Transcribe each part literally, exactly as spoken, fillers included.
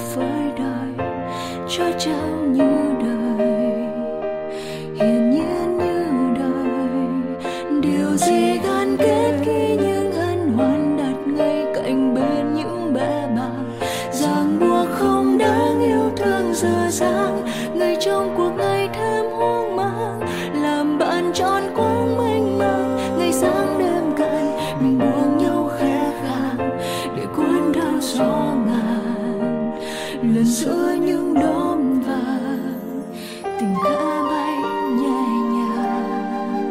với đời, cho trao như đời, hiển nhiên như đời. Điều gì gắn kết khi những hân hoan đặt ngay cạnh bên những bẽ bàng, ràng buộc không đáng yêu thương dở dang, người trong cuộc ngày thêm hoang mang, làm bạn tròn quang mênh mang, ngày sáng đêm cạn mình buông nhau khẽ khàng để cuốn theo gió ngàn, lần giữa những đốm vàng tình khẽ bay nhẹ nhàng.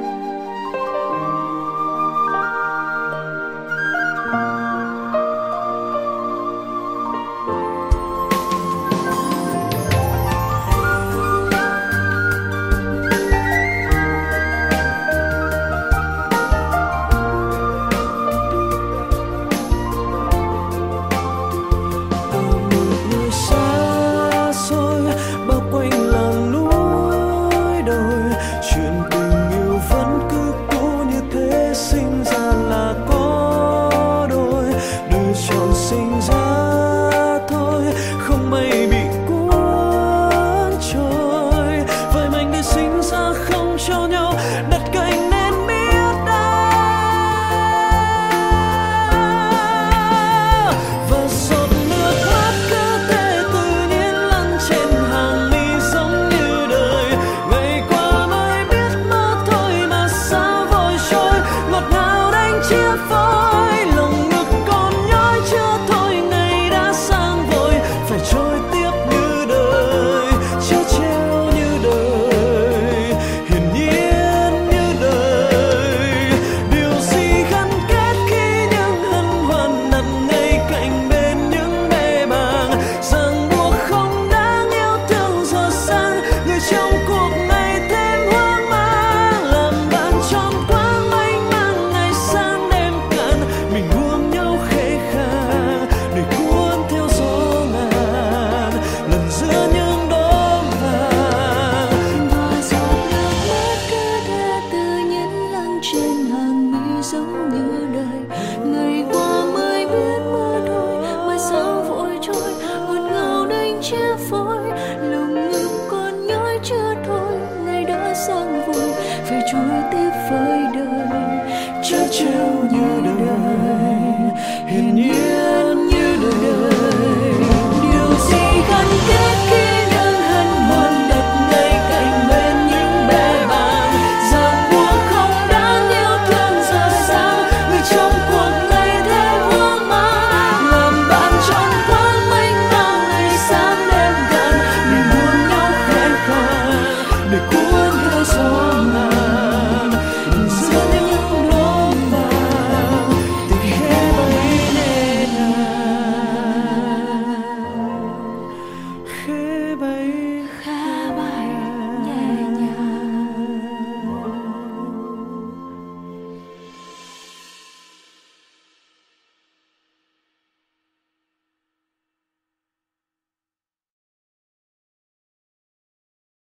Chia phôi lòng